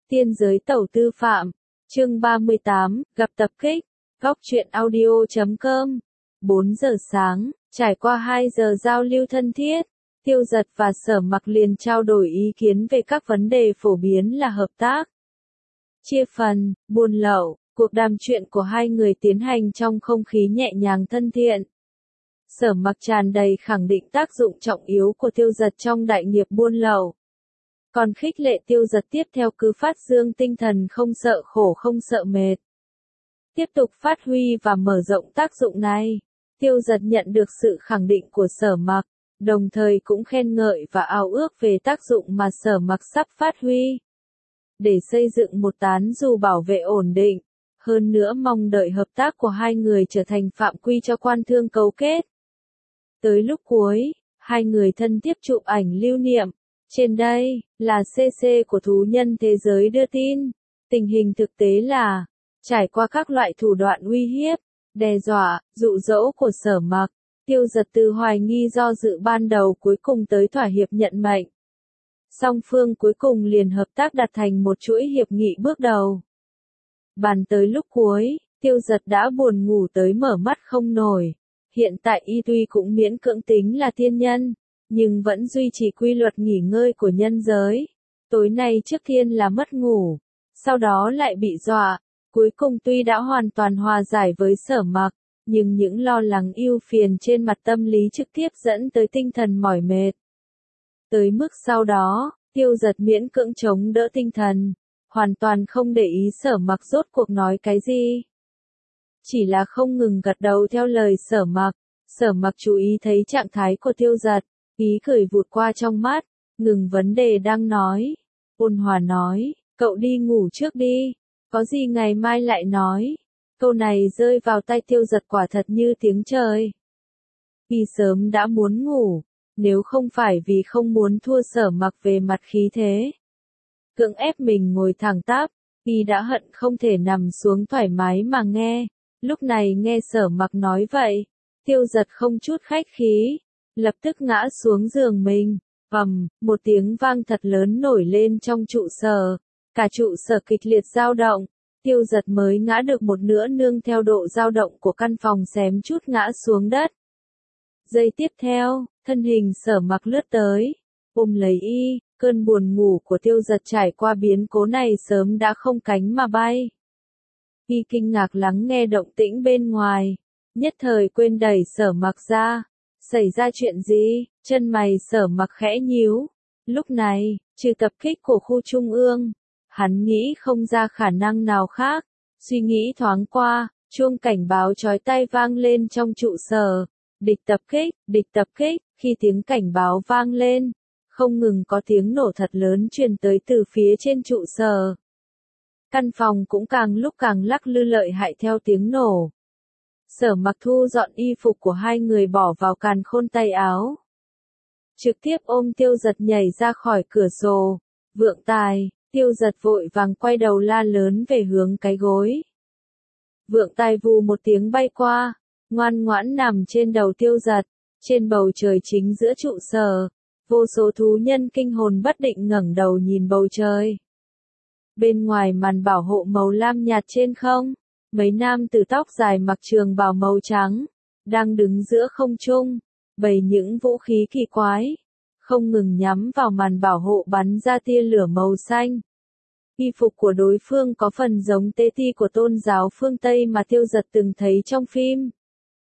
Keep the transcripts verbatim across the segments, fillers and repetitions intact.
Tiên giới tẩu tư phạm, chương ba mươi tám, gặp tập kích, góc truyện audio chấm com. bốn giờ sáng, trải qua hai giờ giao lưu thân thiết, Tiêu Dật và Sở Mặc liền trao đổi ý kiến về các vấn đề phổ biến là hợp tác, chia phần, buôn lậu. Cuộc đàm chuyện của hai người tiến hành trong không khí nhẹ nhàng thân thiện. Sở Mặc tràn đầy khẳng định tác dụng trọng yếu của Tiêu Dật trong đại nghiệp buôn lậu. Còn khích lệ Tiêu Dật tiếp theo cứ phát dương tinh thần không sợ khổ không sợ mệt. Tiếp tục phát huy và mở rộng tác dụng này. Tiêu Dật nhận được sự khẳng định của Sở Mặc, đồng thời cũng khen ngợi và ao ước về tác dụng mà Sở Mặc sắp phát huy. Để xây dựng một tán dù bảo vệ ổn định, hơn nữa mong đợi hợp tác của hai người trở thành phạm quy cho quan thương cấu kết. Tới lúc cuối, hai người thân thiết chụp ảnh lưu niệm. Trên đây, là xê xê của thú nhân thế giới đưa tin. Tình hình thực tế là, trải qua các loại thủ đoạn uy hiếp, đe dọa, dụ dỗ của Sở Mặc, Tiêu Dật từ hoài nghi do dự ban đầu cuối cùng tới thỏa hiệp nhận mệnh. Song phương cuối cùng liền hợp tác đặt thành một chuỗi hiệp nghị bước đầu. Bàn tới lúc cuối, Tiêu Dật đã buồn ngủ tới mở mắt không nổi. Hiện tại y tuy cũng miễn cưỡng tính là tiên nhân, nhưng vẫn duy trì quy luật nghỉ ngơi của nhân giới. Tối nay trước tiên là mất ngủ, sau đó lại bị dọa. Cuối cùng tuy đã hoàn toàn hòa giải với Sở Mặc, nhưng những lo lắng ưu phiền trên mặt tâm lý trực tiếp dẫn tới tinh thần mỏi mệt. Tới mức sau đó, Tiêu Dật miễn cưỡng chống đỡ tinh thần, hoàn toàn không để ý Sở Mặc rốt cuộc nói cái gì. Chỉ là không ngừng gật đầu theo lời Sở Mặc. Sở Mặc chú ý thấy trạng thái của Tiêu Dật, ý cười vụt qua trong mắt, ngừng vấn đề đang nói. Ôn hòa nói, cậu đi ngủ trước đi, có gì ngày mai lại nói. Câu này rơi vào tai Tiêu Dật quả thật như tiếng trời. Y sớm đã muốn ngủ, nếu không phải vì không muốn thua Sở Mặc về mặt khí thế. Cưỡng ép mình ngồi thẳng tắp, y đã hận không thể nằm xuống thoải mái mà nghe. Lúc này nghe Sở Mặc nói vậy, Tiêu Dật không chút khách khí, lập tức ngã xuống giường mình. Ầm, một tiếng vang thật lớn nổi lên trong trụ sở, cả trụ sở kịch liệt dao động. Tiêu Dật mới ngã được một nửa nương theo độ dao động của căn phòng xém chút ngã xuống đất. Giây tiếp theo, thân hình Sở Mặc lướt tới, ôm lấy y. Cơn buồn ngủ của Tiêu Dật trải qua biến cố này sớm đã không cánh mà bay. Y kinh ngạc lắng nghe động tĩnh bên ngoài, nhất thời quên đẩy Sở Mặc ra. Xảy ra chuyện gì? Chân mày Sở Mặc khẽ nhíu. Lúc này, trừ tập kích của khu trung ương, hắn nghĩ không ra khả năng nào khác. Suy nghĩ thoáng qua, chuông cảnh báo chói tai vang lên trong trụ sở. Địch tập kích, địch tập kích. Khi tiếng cảnh báo vang lên, không ngừng có tiếng nổ thật lớn truyền tới từ phía trên trụ sở. Căn phòng cũng càng lúc càng lắc lư lợi hại theo tiếng nổ. Sở Mặc thu dọn y phục của hai người bỏ vào càn khôn tay áo. Trực tiếp ôm Tiêu Dật nhảy ra khỏi cửa sổ. Vượng tài, Tiêu Dật vội vàng quay đầu la lớn về hướng cái gối. Vượng tài vù một tiếng bay qua, ngoan ngoãn nằm trên đầu Tiêu Dật. Trên bầu trời chính giữa trụ sở, vô số thú nhân kinh hồn bất định ngẩng đầu nhìn bầu trời. Bên ngoài màn bảo hộ màu lam nhạt trên không, mấy nam tử tóc dài mặc trường bào màu trắng, đang đứng giữa không trung, bày những vũ khí kỳ quái, không ngừng nhắm vào màn bảo hộ bắn ra tia lửa màu xanh. Y phục của đối phương có phần giống tế ti của tôn giáo phương Tây mà Tiêu Dật từng thấy trong phim.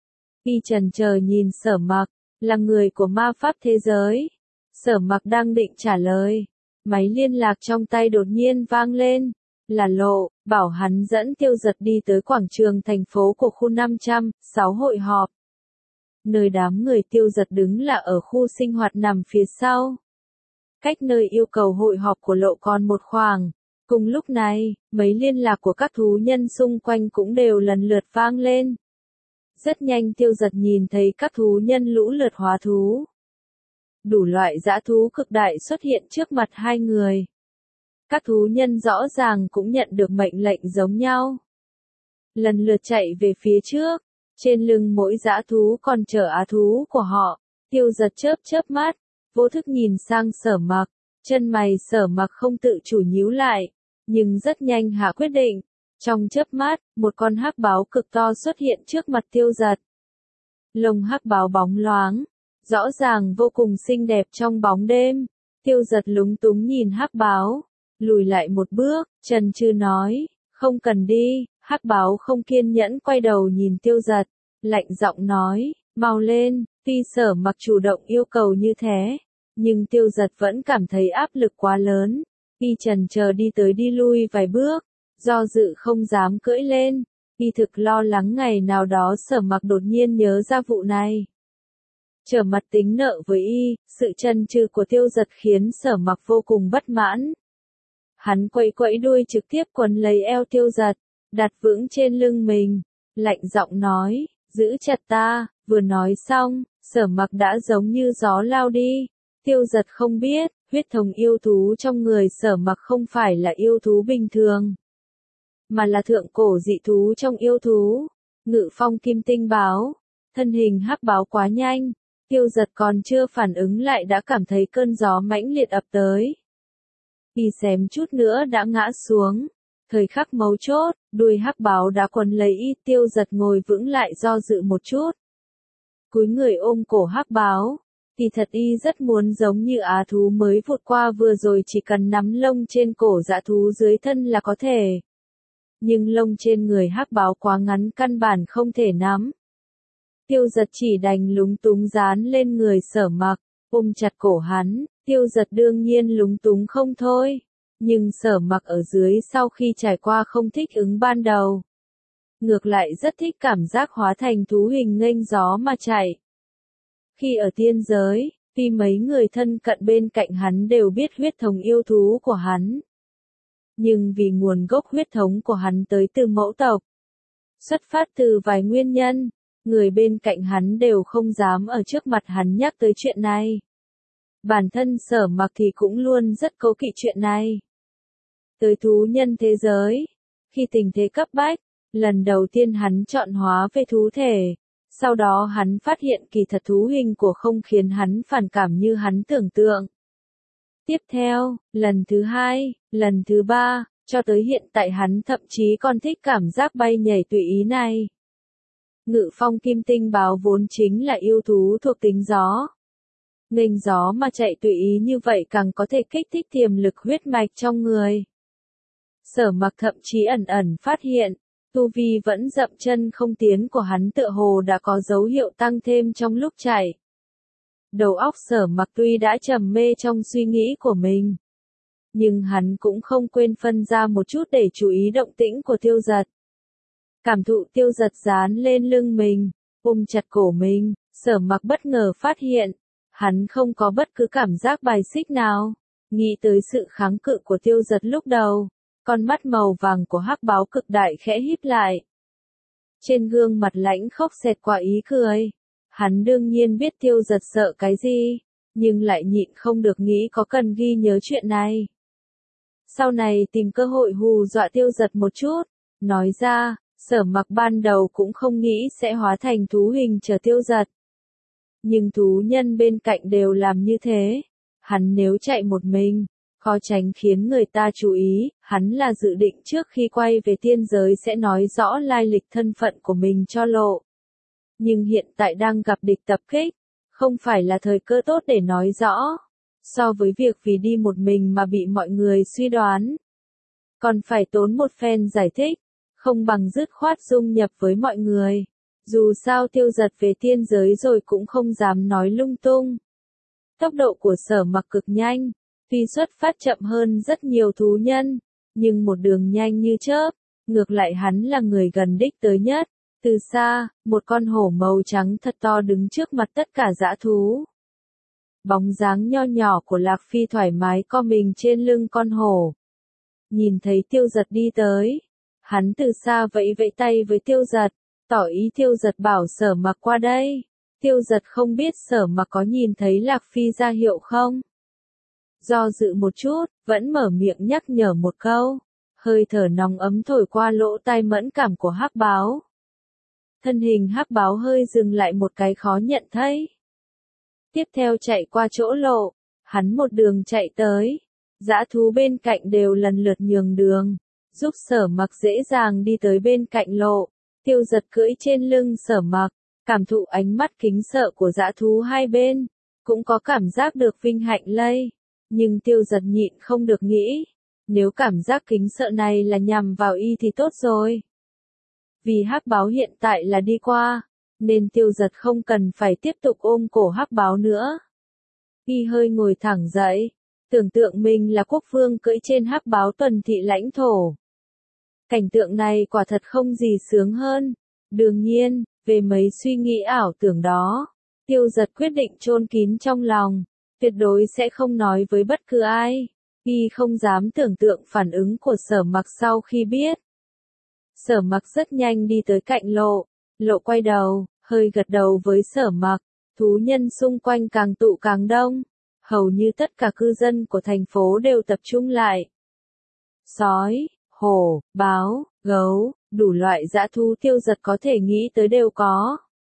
Y chần chờ nhìn Sở Mặc, là người của ma pháp thế giới. Sở Mặc đang định trả lời, máy liên lạc trong tay đột nhiên vang lên, là Lộ, bảo hắn dẫn Tiêu Dật đi tới quảng trường thành phố của khu năm trăm sáu hội họp. Nơi đám người Tiêu Dật đứng là ở khu sinh hoạt nằm phía sau. Cách nơi yêu cầu hội họp của Lộ còn một khoảng. Cùng lúc này, mấy liên lạc của các thú nhân xung quanh cũng đều lần lượt vang lên. Rất nhanh Tiêu Dật nhìn thấy các thú nhân lũ lượt hóa thú. Đủ loại dã thú cực đại xuất hiện trước mặt hai người. Các thú nhân rõ ràng cũng nhận được mệnh lệnh giống nhau. Lần lượt chạy về phía trước, trên lưng mỗi dã thú còn chở á thú của họ. Tiêu Dật chớp chớp mắt, vô thức nhìn sang Sở Mặc, chân mày Sở Mặc không tự chủ nhíu lại. nhưng rất nhanh hạ quyết định. Trong chớp mắt, một con hắc báo cực to xuất hiện trước mặt Tiêu Giật. Lông hắc báo bóng loáng, rõ ràng vô cùng xinh đẹp trong bóng đêm. Tiêu Giật lúng túng nhìn hắc báo, lùi lại một bước, chần chừ nói, không cần đi. Hắc báo không kiên nhẫn quay đầu nhìn Tiêu Giật, lạnh giọng nói, mau lên. Tuy Sở Mặc chủ động yêu cầu như thế, nhưng Tiêu Giật vẫn cảm thấy áp lực quá lớn. Y chần chờ đi tới đi lui vài bước, do dự không dám cưỡi lên. Y thực lo lắng ngày nào đó Sở Mặc đột nhiên nhớ ra vụ này, trở mặt tính nợ với y. Sự chần chừ của Tiêu Giật khiến Sở Mặc vô cùng bất mãn. Hắn quẫy quẫy đuôi trực tiếp quấn lấy eo Tiêu Giật, đặt vững trên lưng mình, lạnh giọng nói, giữ chặt ta. Vừa nói xong, Sở Mặc đã giống như gió lao đi. Tiêu Giật không biết, huyết thống yêu thú trong người Sở Mặc không phải là yêu thú bình thường, mà là thượng cổ dị thú trong yêu thú, Ngự Phong Kim Tinh Báo. Thân hình hắc báo quá nhanh, Tiêu Giật còn chưa phản ứng lại đã cảm thấy cơn gió mãnh liệt ập tới. Y xém chút nữa đã ngã xuống. Thời khắc mấu chốt, đuôi hắc báo đã quấn lấy y. Tiêu Giật ngồi vững lại do dự một chút, cúi người ôm cổ hắc báo. Thì thật y rất muốn giống như á thú mới vụt qua vừa rồi, chỉ cần nắm lông trên cổ dã thú dưới thân là có thể. Nhưng lông trên người hắc báo quá ngắn, căn bản không thể nắm. Tiêu Giật chỉ đành lúng túng dán lên người Sở Mặc, ôm chặt cổ hắn. Tiêu Giật đương nhiên lúng túng không thôi, nhưng Sở Mặc ở dưới sau khi trải qua không thích ứng ban đầu, ngược lại rất thích cảm giác hóa thành thú hình nghênh gió mà chạy. Khi ở tiên giới, tuy mấy người thân cận bên cạnh hắn đều biết huyết thống yêu thú của hắn, nhưng vì nguồn gốc huyết thống của hắn tới từ mẫu tộc, xuất phát từ vài nguyên nhân, người bên cạnh hắn đều không dám ở trước mặt hắn nhắc tới chuyện này. Bản thân Sở Mặc thì cũng luôn rất cố kỵ chuyện này. Tới thú nhân thế giới, khi tình thế cấp bách, lần đầu tiên hắn chọn hóa về thú thể. Sau đó hắn phát hiện kỳ thật thú hình của không khiến hắn phản cảm như hắn tưởng tượng. Tiếp theo, lần thứ hai, lần thứ ba, cho tới hiện tại hắn thậm chí còn thích cảm giác bay nhảy tùy ý này. Ngự Phong Kim Tinh Báo vốn chính là yêu thú thuộc tính gió. Nghênh gió mà chạy tùy ý như vậy càng có thể kích thích tiềm lực huyết mạch trong người. Sở Mặc thậm chí ẩn ẩn phát hiện, tu vi vẫn dậm chân không tiến của hắn tựa hồ đã có dấu hiệu tăng thêm trong lúc chạy. Đầu óc Sở Mặc tuy đã trầm mê trong suy nghĩ của mình, nhưng hắn cũng không quên phân ra một chút để chú ý động tĩnh của Tiêu Giật. Cảm thụ Tiêu Giật dán lên lưng mình, ôm chặt cổ mình, Sở Mặc bất ngờ phát hiện, hắn không có bất cứ cảm giác bài xích nào. Nghĩ tới sự kháng cự của Tiêu Giật lúc đầu, con mắt màu vàng của hắc báo cực đại khẽ híp lại. Trên gương mặt lãnh khốc xẹt qua ý cười. Hắn đương nhiên biết Tiêu Giật sợ cái gì, nhưng lại nhịn không được nghĩ có cần ghi nhớ chuyện này. Sau này tìm cơ hội hù dọa Tiêu Giật một chút, nói ra, Sở Mặc ban đầu cũng không nghĩ sẽ hóa thành thú hình chờ Tiêu Giật. Nhưng thú nhân bên cạnh đều làm như thế. Hắn nếu chạy một mình, khó tránh khiến người ta chú ý. Hắn là dự định trước khi quay về tiên giới sẽ nói rõ lai lịch thân phận của mình cho lộ. Nhưng hiện tại đang gặp địch tập kích, không phải là thời cơ tốt để nói rõ. So với việc vì đi một mình mà bị mọi người suy đoán, còn phải tốn một phen giải thích, không bằng dứt khoát dung nhập với mọi người. Dù sao Tiêu Giật về tiên giới rồi cũng không dám nói lung tung. Tốc độ của Sở Mặc cực nhanh, tuy xuất phát chậm hơn rất nhiều thú nhân, nhưng một đường nhanh như chớp, ngược lại hắn là người gần đích tới nhất. Từ xa, một con hổ màu trắng thật to đứng trước mặt tất cả dã thú. Bóng dáng nho nhỏ của Lạc Phi thoải mái co mình trên lưng con hổ. Nhìn thấy Tiêu Giật đi tới, hắn từ xa vẫy vẫy tay với Tiêu Giật, tỏ ý Tiêu Giật bảo Sở Mặc qua đây. Tiêu Giật không biết Sở Mặc có nhìn thấy Lạc Phi ra hiệu không. Do dự một chút, vẫn mở miệng nhắc nhở một câu. Hơi thở nóng ấm thổi qua lỗ tai mẫn cảm của hắc báo. Thân hình hắc báo hơi dừng lại một cái khó nhận thấy. Tiếp theo chạy qua chỗ lộ, hắn một đường chạy tới. Dã thú bên cạnh đều lần lượt nhường đường, giúp Sở Mặc dễ dàng đi tới bên cạnh lộ. Tiêu Giật cưỡi trên lưng Sở Mặc, cảm thụ ánh mắt kính sợ của dã thú hai bên, cũng có cảm giác được vinh hạnh lây. Nhưng Tiêu Giật nhịn không được nghĩ, nếu cảm giác kính sợ này là nhằm vào y thì tốt rồi. Vì hắc báo hiện tại là đi qua, nên Tiêu Giật không cần phải tiếp tục ôm cổ hắc báo nữa. Y hơi ngồi thẳng dậy, tưởng tượng mình là quốc vương cưỡi trên hắc báo tuần thị lãnh thổ. Cảnh tượng này quả thật không gì sướng hơn. Đương nhiên, về mấy suy nghĩ ảo tưởng đó, Tiêu Giật quyết định chôn kín trong lòng, tuyệt đối sẽ không nói với bất cứ ai. Y không dám tưởng tượng phản ứng của Sở Mặc sau khi biết. Sở Mặc rất nhanh đi tới cạnh lộ, lộ quay đầu, hơi gật đầu với Sở Mặc. Thú nhân xung quanh càng tụ càng đông, hầu như tất cả cư dân của thành phố đều tập trung lại. Sói, hổ, báo, gấu, đủ loại dã thú Tiêu Giật có thể nghĩ tới đều có.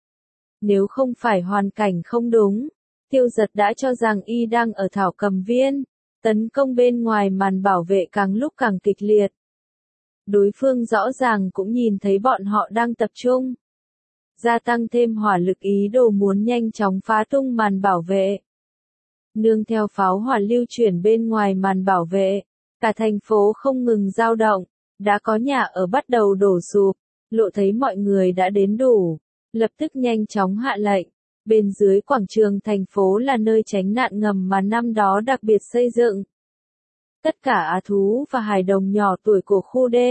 Nếu không phải hoàn cảnh không đúng, Tiêu Giật đã cho rằng y đang ở thảo cầm viên. Tấn công bên ngoài màn bảo vệ càng lúc càng kịch liệt. Đối phương rõ ràng cũng nhìn thấy bọn họ đang tập trung. Gia tăng thêm hỏa lực ý đồ muốn nhanh chóng phá tung màn bảo vệ. Nương theo pháo hỏa lưu chuyển bên ngoài màn bảo vệ, cả thành phố không ngừng dao động, đã có nhà ở bắt đầu đổ sụp. Lộ thấy mọi người đã đến đủ, lập tức nhanh chóng hạ lệnh. Bên dưới quảng trường thành phố là nơi tránh nạn ngầm mà năm đó đặc biệt xây dựng. Tất cả á thú và hài đồng nhỏ tuổi của khu D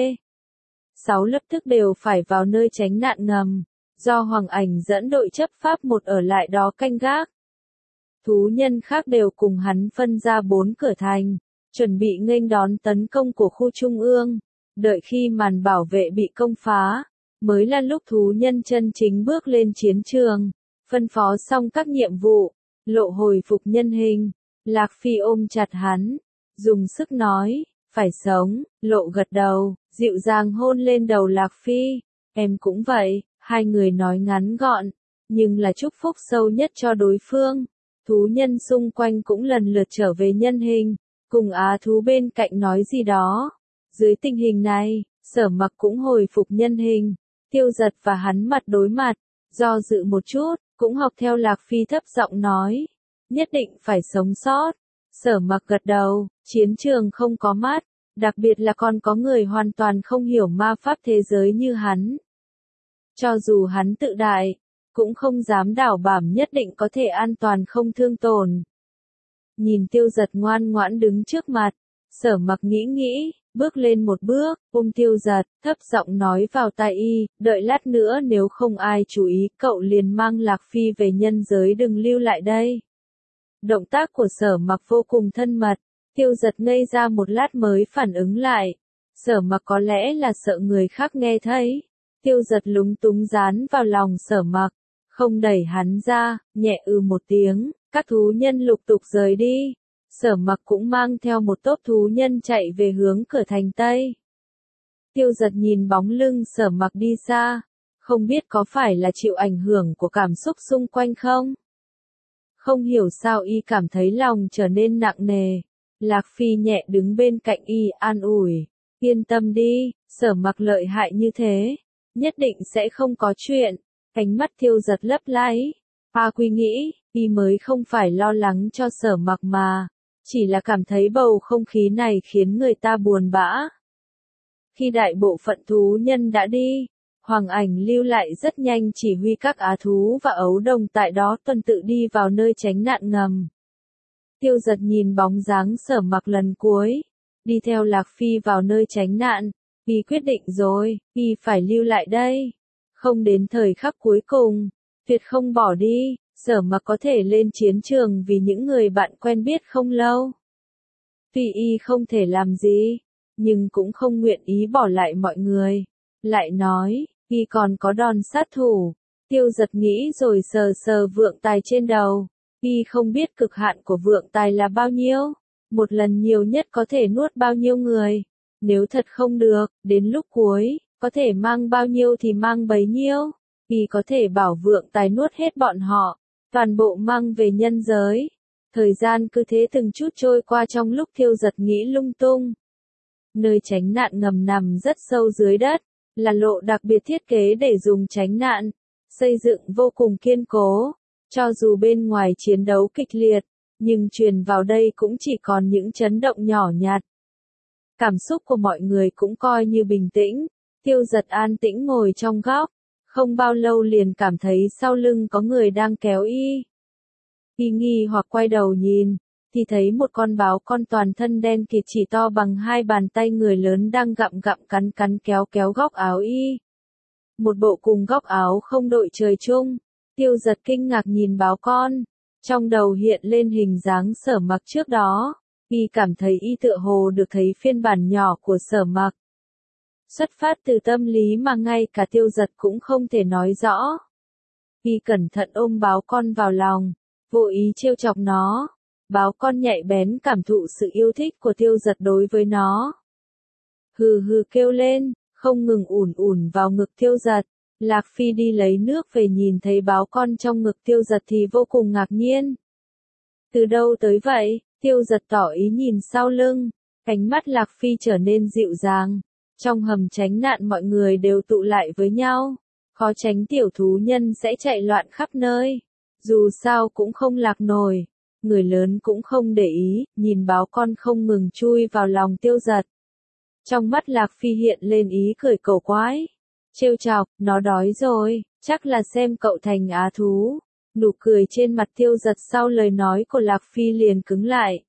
sáu lập tức đều phải vào nơi tránh nạn ngầm, do Hoàng Ảnh dẫn đội chấp pháp một ở lại đó canh gác. Thú nhân khác đều cùng hắn phân ra bốn cửa thành, chuẩn bị nghênh đón tấn công của khu trung ương. Đợi khi màn bảo vệ bị công phá, mới là lúc thú nhân chân chính bước lên chiến trường. Phân phó xong các nhiệm vụ, lộ hồi phục nhân hình. Lạc Phi ôm chặt hắn, dùng sức nói, phải sống. Lộ gật đầu, dịu dàng hôn lên đầu Lạc Phi. Em cũng vậy. Hai người nói ngắn gọn, nhưng là chúc phúc sâu nhất cho đối phương. Thú nhân xung quanh cũng lần lượt trở về nhân hình, cùng á thú bên cạnh nói gì đó. Dưới tình hình này, Sở Mặc cũng hồi phục nhân hình. Tiêu Giật và hắn mặt đối mặt, do dự một chút, cũng học theo Lạc Phi thấp giọng nói, nhất định phải sống sót. Sở Mặc gật đầu, chiến trường không có mắt, đặc biệt là còn có người hoàn toàn không hiểu ma pháp thế giới như hắn. Cho dù hắn tự đại, cũng không dám đảm bảo nhất định có thể an toàn không thương tổn. Nhìn Tiêu Giật ngoan ngoãn đứng trước mặt, Sở Mặc nghĩ nghĩ, bước lên một bước, ôm Tiêu Giật, thấp giọng nói vào tai y, đợi lát nữa nếu không ai chú ý, cậu liền mang Lạc Phi về nhân giới, đừng lưu lại đây. Động tác của Sở Mặc vô cùng thân mật, Tiêu Giật ngây ra một lát mới phản ứng lại. Sở Mặc có lẽ là sợ người khác nghe thấy. Tiêu Giật lúng túng dán vào lòng Sở Mặc, không đẩy hắn ra, nhẹ ư một tiếng, các thú nhân lục tục rời đi. Sở Mặc cũng mang theo một tốp thú nhân chạy về hướng cửa thành Tây. Tiêu Giật nhìn bóng lưng Sở Mặc đi xa, không biết có phải là chịu ảnh hưởng của cảm xúc xung quanh không? Không hiểu sao y cảm thấy lòng trở nên nặng nề. Lạc Phi nhẹ đứng bên cạnh y an ủi, yên tâm đi, Sở Mặc lợi hại như thế, nhất định sẽ không có chuyện. Cánh mắt Tiêu Giật lấp láy. A Quy nghĩ, y mới không phải lo lắng cho Sở Mặc mà, chỉ là cảm thấy bầu không khí này khiến người ta buồn bã. Khi đại bộ phận thú nhân đã đi, Hoàng Ảnh lưu lại rất nhanh chỉ huy các á thú và ấu đồng tại đó tuần tự đi vào nơi tránh nạn ngầm. Tiêu Giật nhìn bóng dáng Sở Mặc lần cuối, đi theo Lạc Phi vào nơi tránh nạn, y quyết định rồi, y phải lưu lại đây. Không đến thời khắc cuối cùng, tuyệt không bỏ đi. Sở Mặc có thể lên chiến trường vì những người bạn quen biết không lâu. Tuy y không thể làm gì, nhưng cũng không nguyện ý bỏ lại mọi người. Lại nói, y còn có đòn sát thủ. Tiêu Giật nghĩ rồi sờ sờ vượng tài trên đầu. Y không biết cực hạn của vượng tài là bao nhiêu. Một lần nhiều nhất có thể nuốt bao nhiêu người. Nếu thật không được, đến lúc cuối, có thể mang bao nhiêu thì mang bấy nhiêu. Y có thể bảo vượng tài nuốt hết bọn họ, toàn bộ mang về nhân giới. Thời gian cứ thế từng chút trôi qua trong lúc Tiêu Giật nghĩ lung tung. Nơi tránh nạn ngầm nằm rất sâu dưới đất, là lộ đặc biệt thiết kế để dùng tránh nạn, xây dựng vô cùng kiên cố. Cho dù bên ngoài chiến đấu kịch liệt, nhưng truyền vào đây cũng chỉ còn những chấn động nhỏ nhặt. Cảm xúc của mọi người cũng coi như bình tĩnh, Tiêu Giật an tĩnh ngồi trong góc, không bao lâu liền cảm thấy sau lưng có người đang kéo y. Y nghi hoặc quay đầu nhìn, thì thấy một con báo con toàn thân đen kịt chỉ to bằng hai bàn tay người lớn đang gặm gặm cắn cắn kéo kéo góc áo y. Một bộ cùng góc áo không đội trời chung, Tiêu Giật kinh ngạc nhìn báo con, trong đầu hiện lên hình dáng Sở Mặc trước đó, y cảm thấy y tựa hồ được thấy phiên bản nhỏ của Sở Mặc. Xuất phát từ tâm lý mà ngay cả Tiêu Giật cũng không thể nói rõ. Y cẩn thận ôm báo con vào lòng, vô ý trêu chọc nó. Báo con nhạy bén cảm thụ sự yêu thích của Tiêu Giật đối với nó. Hừ hừ kêu lên, không ngừng ủn ủn vào ngực Tiêu Giật. Lạc Phi đi lấy nước về nhìn thấy báo con trong ngực Tiêu Giật thì vô cùng ngạc nhiên. Từ đâu tới vậy? Tiêu Giật tỏ ý nhìn sau lưng, ánh mắt Lạc Phi trở nên dịu dàng. Trong hầm tránh nạn mọi người đều tụ lại với nhau, khó tránh tiểu thú nhân sẽ chạy loạn khắp nơi. Dù sao cũng không lạc nổi, người lớn cũng không để ý, nhìn báo con không ngừng chui vào lòng Tiêu Giật. Trong mắt Lạc Phi hiện lên ý cười cầu quái. Trêu chọc, nó đói rồi, chắc là xem cậu thành á thú. Nụ cười trên mặt Tiêu Giật sau lời nói của Lạc Phi liền cứng lại.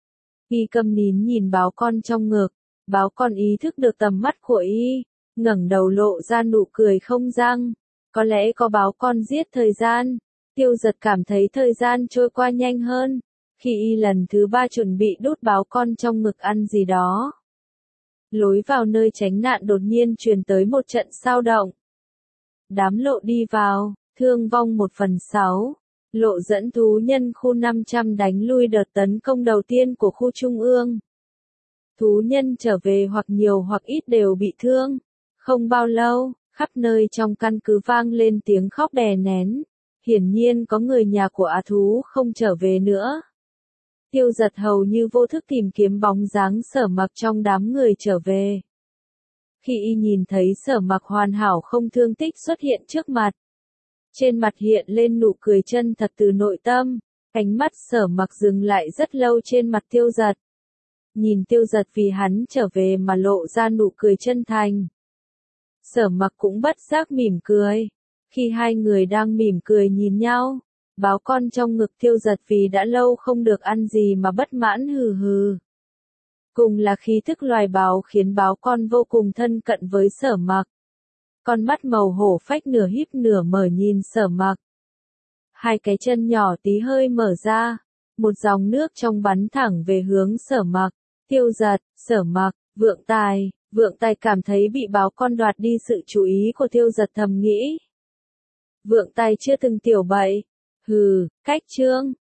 Y câm nín nhìn báo con trong ngực, báo con ý thức được tầm mắt của y, ngẩng đầu lộ ra nụ cười không răng. Có lẽ có báo con giết thời gian. Tiêu Giật cảm thấy thời gian trôi qua nhanh hơn, khi y lần thứ ba chuẩn bị đút báo con trong ngực ăn gì đó. Lối vào nơi tránh nạn đột nhiên truyền tới một trận sao động. Đám lộ đi vào, thương vong một phần sáu. Lộ dẫn thú nhân khu năm trăm đánh lui đợt tấn công đầu tiên của khu trung ương. Thú nhân trở về hoặc nhiều hoặc ít đều bị thương. Không bao lâu, khắp nơi trong căn cứ vang lên tiếng khóc đè nén. Hiển nhiên có người nhà của á thú không trở về nữa. Tiêu Giật hầu như vô thức tìm kiếm bóng dáng Sở Mặc trong đám người trở về. Khi y nhìn thấy Sở Mặc hoàn hảo không thương tích xuất hiện trước mặt, trên mặt hiện lên nụ cười chân thật từ nội tâm, ánh mắt Sở Mặc dừng lại rất lâu trên mặt Tiêu Giật. Nhìn Tiêu Giật vì hắn trở về mà lộ ra nụ cười chân thành. Sở Mặc cũng bất giác mỉm cười. Khi hai người đang mỉm cười nhìn nhau, báo con trong ngực Tiêu Giật vì đã lâu không được ăn gì mà bất mãn hừ hừ. Cùng là khí thức loài báo khiến báo con vô cùng thân cận với Sở Mặc. Con mắt màu hổ phách nửa híp nửa mở nhìn Sở Mặc. Hai cái chân nhỏ tí hơi mở ra, một dòng nước trong bắn thẳng về hướng Sở Mặc. Tiêu Giật, Sở Mặc, Vượng Tài. Vượng Tài cảm thấy bị báo con đoạt đi sự chú ý của Tiêu Giật thầm nghĩ. Vượng Tài chưa từng tiểu bậy. Hừ, cách trương,